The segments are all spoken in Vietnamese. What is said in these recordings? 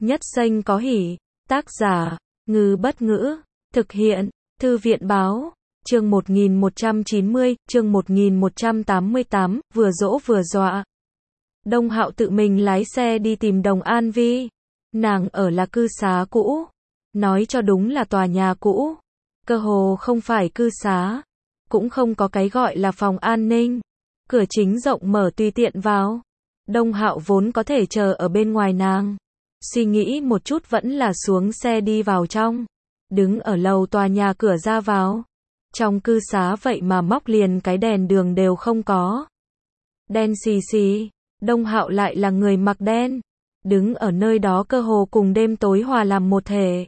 Nhất Xanh có hỉ. Tác giả, Ngư Bất Ngữ. Thực hiện, Thư viện Báo. Chương 1190, chương 1188, vừa dỗ vừa dọa. Đông Hạo tự mình lái xe đi tìm Đồng An Vi. Nàng ở là cư xá cũ. Nói cho đúng là tòa nhà cũ. Cơ hồ không phải cư xá. Cũng không có cái gọi là phòng an ninh. Cửa chính rộng mở tùy tiện vào. Đông Hạo vốn có thể chờ ở bên ngoài nàng. Suy nghĩ một chút vẫn là xuống xe đi vào trong. Đứng ở lầu tòa nhà cửa ra vào. Trong cư xá vậy mà móc liền cái đèn đường đều không có. Đen xì xì. Đông Hạo lại là người mặc đen. Đứng ở nơi đó cơ hồ cùng đêm tối hòa làm một thể.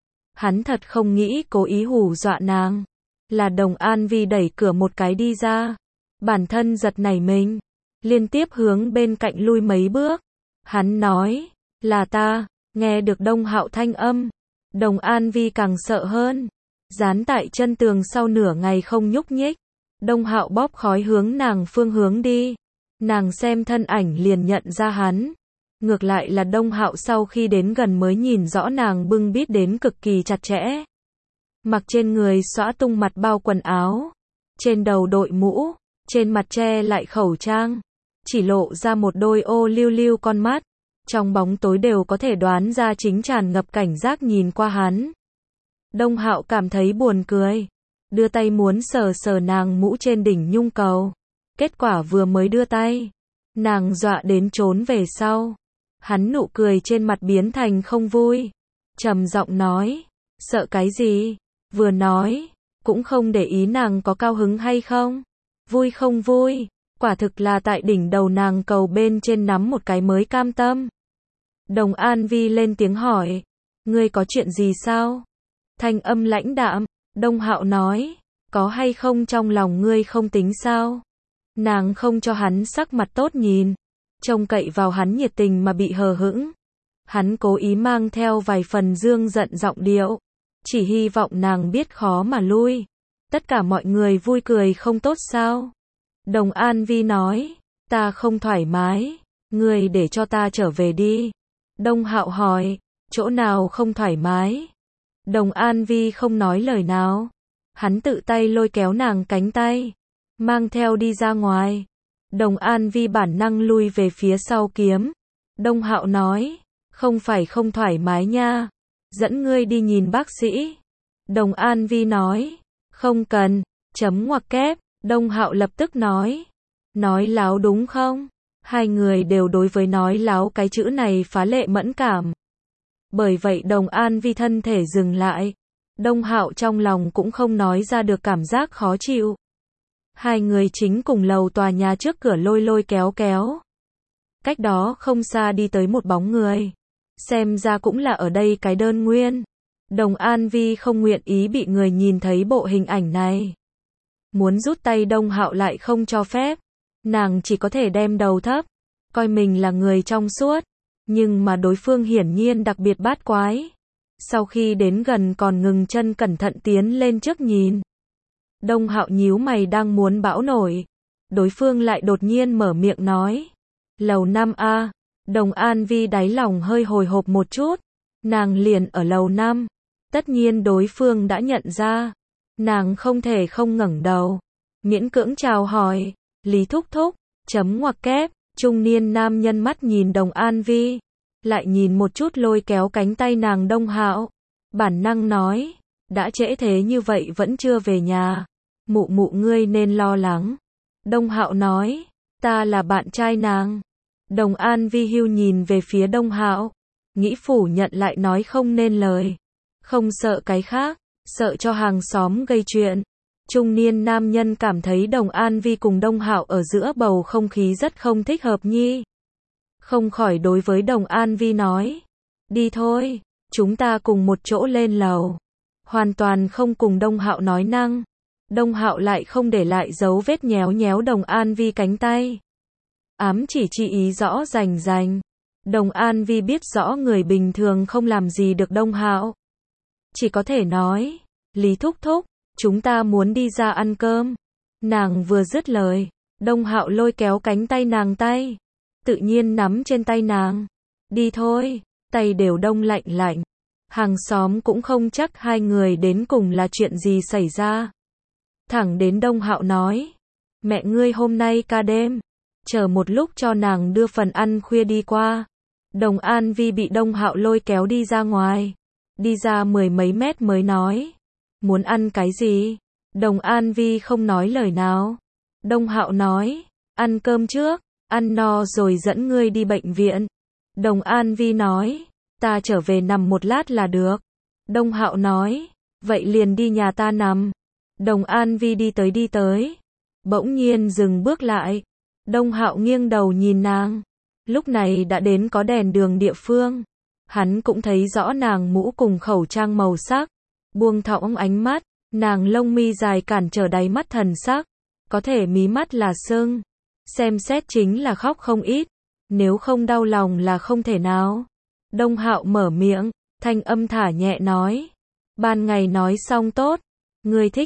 Hắn thật không nghĩ cố ý hù dọa nàng. Là Đồng An Vi đẩy cửa một cái đi ra. Bản thân giật nảy mình. Liên tiếp hướng bên cạnh lui mấy bước. Hắn nói, là ta. Nghe được Đông Hạo thanh âm. Đồng An Vi càng sợ hơn. Dán tại chân tường sau nửa ngày không nhúc nhích. Đông Hạo bóp khói hướng nàng phương hướng đi. Nàng xem thân ảnh liền nhận ra hắn. Ngược lại là Đông Hạo sau khi đến gần mới nhìn rõ nàng bưng bít đến cực kỳ chặt chẽ. Mặc trên người xõa tung mặt bao quần áo. Trên đầu đội mũ. Trên mặt che lại khẩu trang. Chỉ lộ ra một đôi ô liu liu con mắt. Trong bóng tối đều có thể đoán ra chính tràn ngập cảnh giác nhìn qua hắn. Đông Hạo cảm thấy buồn cười. Đưa tay muốn sờ sờ nàng mũ trên đỉnh nhung cầu. Kết quả vừa mới đưa tay. Nàng dọa đến trốn về sau. Hắn nụ cười trên mặt biến thành không vui. Trầm giọng nói. Sợ cái gì? Vừa nói. Cũng không để ý nàng có cao hứng hay không. Vui không vui. Quả thực là tại đỉnh đầu nàng cầu bên trên nắm một cái mới cam tâm. Đồng An Vi lên tiếng hỏi. Ngươi có chuyện gì sao? Thanh âm lãnh đạm. Đông Hạo nói. Có hay không trong lòng ngươi không tính sao? Nàng không cho hắn sắc mặt tốt nhìn. Trông cậy vào hắn nhiệt tình mà bị hờ hững. Hắn cố ý mang theo vài phần dương giận giọng điệu. Chỉ hy vọng nàng biết khó mà lui. Tất cả mọi người vui cười không tốt sao? Đồng An Vi nói. Ta không thoải mái. Ngươi để cho ta trở về đi. Đông Hạo hỏi. Chỗ nào không thoải mái? Đồng An Vi không nói lời nào. Hắn tự tay lôi kéo nàng cánh tay. Mang theo đi ra ngoài. Đồng An Vi bản năng lui về phía sau kiếm. Đông Hạo nói. Không phải không thoải mái nha. Dẫn ngươi đi nhìn bác sĩ. Đồng An Vi nói. Không cần. Chấm ngoặc kép. Đông Hạo lập tức nói. Nói láo đúng không? Hai người đều đối với nói láo cái chữ này phá lệ mẫn cảm. Bởi vậy Đồng An Vi thân thể dừng lại. Đông Hạo trong lòng cũng không nói ra được cảm giác khó chịu. Hai người chính cùng lầu tòa nhà trước cửa lôi lôi kéo kéo. Cách đó không xa đi tới một bóng người. Xem ra cũng là ở đây cái đơn nguyên. Đồng An Vi không nguyện ý bị người nhìn thấy bộ hình ảnh này. Muốn rút tay Đông Hạo lại không cho phép. Nàng chỉ có thể đem đầu thấp. Coi mình là người trong suốt. Nhưng mà đối phương hiển nhiên đặc biệt bát quái. Sau khi đến gần còn ngừng chân cẩn thận tiến lên trước nhìn. Đông Hạo nhíu mày đang muốn bão nổi. Đối phương lại đột nhiên mở miệng nói. Lầu 5A. Đồng An Vi đáy lòng hơi hồi hộp một chút. Nàng liền ở lầu 5. Tất nhiên đối phương đã nhận ra. Nàng không thể không ngẩng đầu. Miễn cưỡng chào hỏi. Lý thúc thúc. Chấm ngoặc kép. Trung niên nam nhân mắt nhìn Đồng An Vi. Lại nhìn một chút lôi kéo cánh tay nàng Đông Hạo. Bản năng nói. Đã trễ thế như vậy vẫn chưa về nhà. Mụ mụ ngươi nên lo lắng. Đông Hạo nói. Ta là bạn trai nàng. Đồng An Vi hưu nhìn về phía Đông Hạo. Nghĩ phủ nhận lại nói không nên lời. Không sợ cái khác. Sợ cho hàng xóm gây chuyện. Trung niên nam nhân cảm thấy Đồng An Vi cùng Đông Hạo ở giữa bầu không khí rất không thích hợp nhi. Không khỏi đối với Đồng An Vi nói. Đi thôi. Chúng ta cùng một chỗ lên lầu. Hoàn toàn không cùng Đông Hạo nói năng. Đông Hạo lại không để lại dấu vết nhéo nhéo Đồng An Vi cánh tay. Ám chỉ chi ý rõ rành rành. Đồng An Vi biết rõ người bình thường không làm gì được Đông Hạo. Chỉ có thể nói. Lý thúc thúc. Chúng ta muốn đi ra ăn cơm. Nàng vừa dứt lời. Đông Hạo lôi kéo cánh tay nàng tay. Tự nhiên nắm trên tay nàng. Đi thôi. tay đều đông lạnh lạnh. Hàng xóm cũng không chắc hai người đến cùng là chuyện gì xảy ra. Thẳng đến Đông Hạo nói, mẹ ngươi hôm nay ca đêm, chờ một lúc cho nàng đưa phần ăn khuya đi qua. Đồng An Vi bị Đông Hạo lôi kéo đi ra ngoài, đi ra 10 mấy mét mới nói, muốn ăn cái gì? Đồng An Vi không nói lời nào. Đông Hạo nói, ăn cơm trước, ăn no rồi dẫn ngươi đi bệnh viện. Đồng An Vi nói, ta trở về nằm một lát là được. Đông Hạo nói, vậy liền đi nhà ta nằm. Đồng An Vi đi tới, bỗng nhiên dừng bước lại. Đông Hạo nghiêng đầu nhìn nàng. Lúc này đã đến có đèn đường địa phương. Hắn cũng thấy rõ nàng mũ cùng khẩu trang màu sắc. Buông thõng ánh mắt, nàng lông mi dài cản trở đáy mắt thần sắc. Có thể mí mắt là sưng. Xem xét chính là khóc không ít. Nếu không đau lòng là không thể nào. Đông Hạo mở miệng, thanh âm thả nhẹ nói. Ban ngày nói xong tốt. Ngươi thích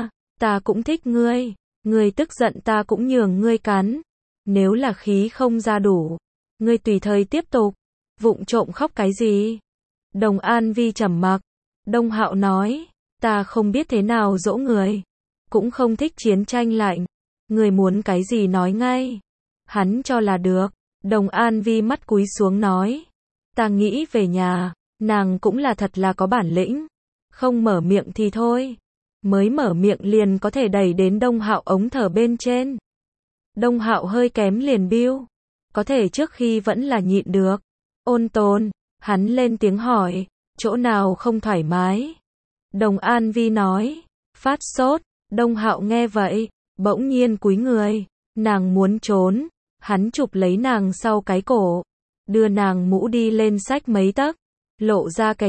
ta cũng thích ngươi. Ngươi tức giận ta cũng nhường ngươi cắn. Nếu là khí không ra đủ, ngươi tùy thời tiếp tục. Vụng trộm khóc cái gì? Đồng An Vi trầm mặc. Đông Hạo nói, ta không biết thế nào dỗ người. Cũng không thích chiến tranh lạnh. Ngươi muốn cái gì nói ngay. Hắn cho là được. Đồng An Vi mắt cúi xuống nói, ta nghĩ về nhà. Nàng cũng là thật là có bản lĩnh. Không mở miệng thì thôi. Mới mở miệng liền có thể đẩy đến Đông Hạo ống thở bên trên. Đông Hạo hơi kém liền biu. Có thể trước khi vẫn là nhịn được. Ôn tồn, hắn lên tiếng hỏi, chỗ nào không thoải mái? Đồng An Vi nói, phát sốt. Đông Hạo nghe vậy, bỗng nhiên cúi người. Nàng muốn trốn. Hắn chụp lấy nàng sau cái cổ. Đưa nàng mũ đi lên xách mấy tấc. Lộ ra cái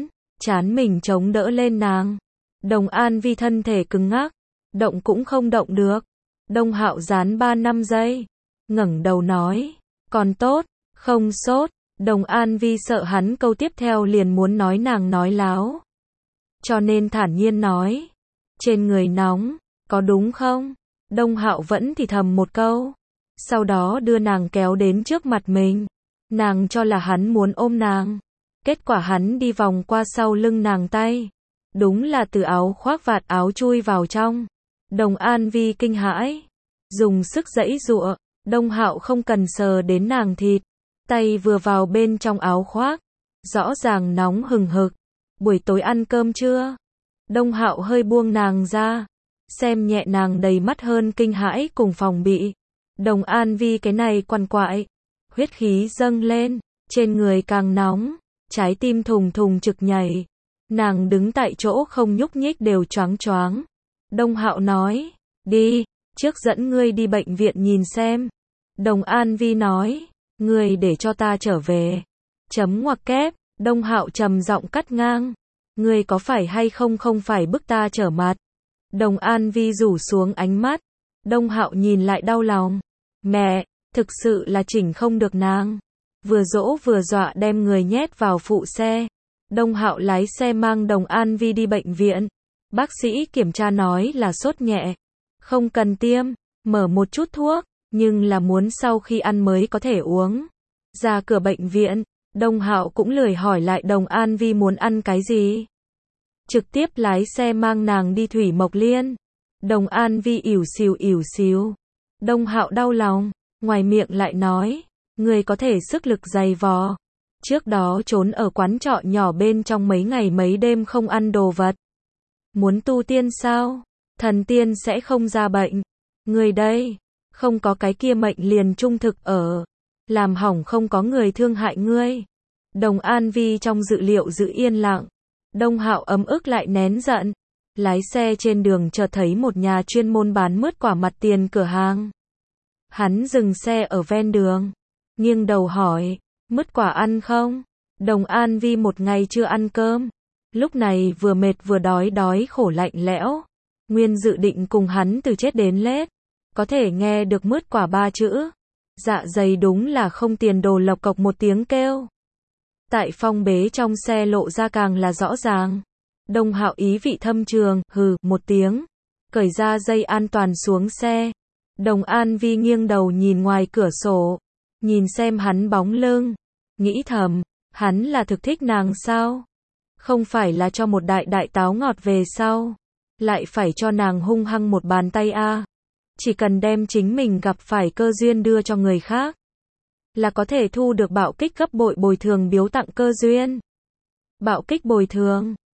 chán mình chống đỡ lên nàng. Đồng An Vi thân thể cứng ngắc. Động cũng không động được. Đông Hạo dán 3-5 giây. Ngẩng đầu nói, còn tốt, không sốt. Đồng An Vi sợ hắn câu tiếp theo liền muốn nói nàng nói láo. Cho nên thản nhiên nói, trên người nóng, có đúng không? Đông Hạo vẫn thì thầm một câu. Sau đó đưa nàng kéo đến trước mặt mình. Nàng cho là hắn muốn ôm nàng. Kết quả hắn đi vòng qua sau lưng nàng tay. Đúng là từ áo khoác vạt áo chui vào trong. Đồng An Vi kinh hãi. Dùng sức giãy giụa. Đông Hạo không cần sờ đến nàng thịt. Tay vừa vào bên trong áo khoác. Rõ ràng nóng hừng hực. Buổi tối ăn cơm chưa? Đông Hạo hơi buông nàng ra. Xem nhẹ nàng đầy mắt hơn kinh hãi cùng phòng bị. Đồng An Vi cái này quằn quại. Huyết khí dâng lên. Trên người càng nóng. Trái tim thùng thùng trực nhảy. Nàng đứng tại chỗ không nhúc nhích đều choáng choáng. Đông Hạo nói, đi, trước dẫn ngươi đi bệnh viện nhìn xem. Đồng An Vi nói, ngươi để cho ta trở về. Chấm ngoặc kép. Đông Hạo trầm giọng cắt ngang. Ngươi có phải hay không phải bức ta trở mặt. Đồng An Vi rủ xuống ánh mắt. Đông Hạo nhìn lại đau lòng. Mẹ, thực sự là chỉnh không được nàng. Vừa dỗ vừa dọa đem người nhét vào phụ xe. Đông Hạo lái xe mang Đồng An Vi đi bệnh viện. Bác sĩ kiểm tra nói là sốt nhẹ. Không cần tiêm, mở một chút thuốc, nhưng là muốn sau khi ăn mới có thể uống. Ra cửa bệnh viện, Đông Hạo cũng lười hỏi lại Đồng An Vi muốn ăn cái gì. Trực tiếp lái xe mang nàng đi Thủy Mộc Liên. Đồng An Vi ỉu xìu. Đông Hạo đau lòng, ngoài miệng lại nói, người có thể sức lực dày vò. Trước đó trốn ở quán trọ nhỏ bên trong mấy ngày mấy đêm không ăn đồ vật. Muốn tu tiên sao? Thần tiên sẽ không ra bệnh. Người đây, không có cái kia mệnh liền trung thực ở. Làm hỏng không có người thương hại ngươi. Đồng An Vi trong dự liệu giữ yên lặng. Đông Hạo ấm ức lại nén giận. Lái xe trên đường chợt thấy một nhà chuyên môn bán mứt quả mặt tiền cửa hàng. Hắn dừng xe ở ven đường. Nghiêng đầu hỏi, mứt quả ăn không? Đồng An Vi một ngày chưa ăn cơm. Lúc này vừa mệt vừa đói khổ lạnh lẽo. Nguyên dự định cùng hắn từ chết đến lết. Có thể nghe được mứt quả 3 chữ. Dạ dày đúng là không tiền đồ lộc cộc một tiếng kêu. Tại phong bế trong xe lộ ra càng là rõ ràng. Đông Hạo ý vị thâm trường, hừ, một tiếng. Cởi ra dây an toàn xuống xe. Đồng An Vi nghiêng đầu nhìn ngoài cửa sổ. Nhìn xem hắn bóng lưng. Nghĩ thầm, Hắn là thực thích nàng sao? Không phải là cho một đại đại táo ngọt về sau, lại phải cho nàng hung hăng một bàn tay a. Chỉ cần đem chính mình gặp phải cơ duyên đưa cho người khác, là có thể thu được bạo kích gấp bội bồi thường biếu tặng cơ duyên. Bạo kích bồi thường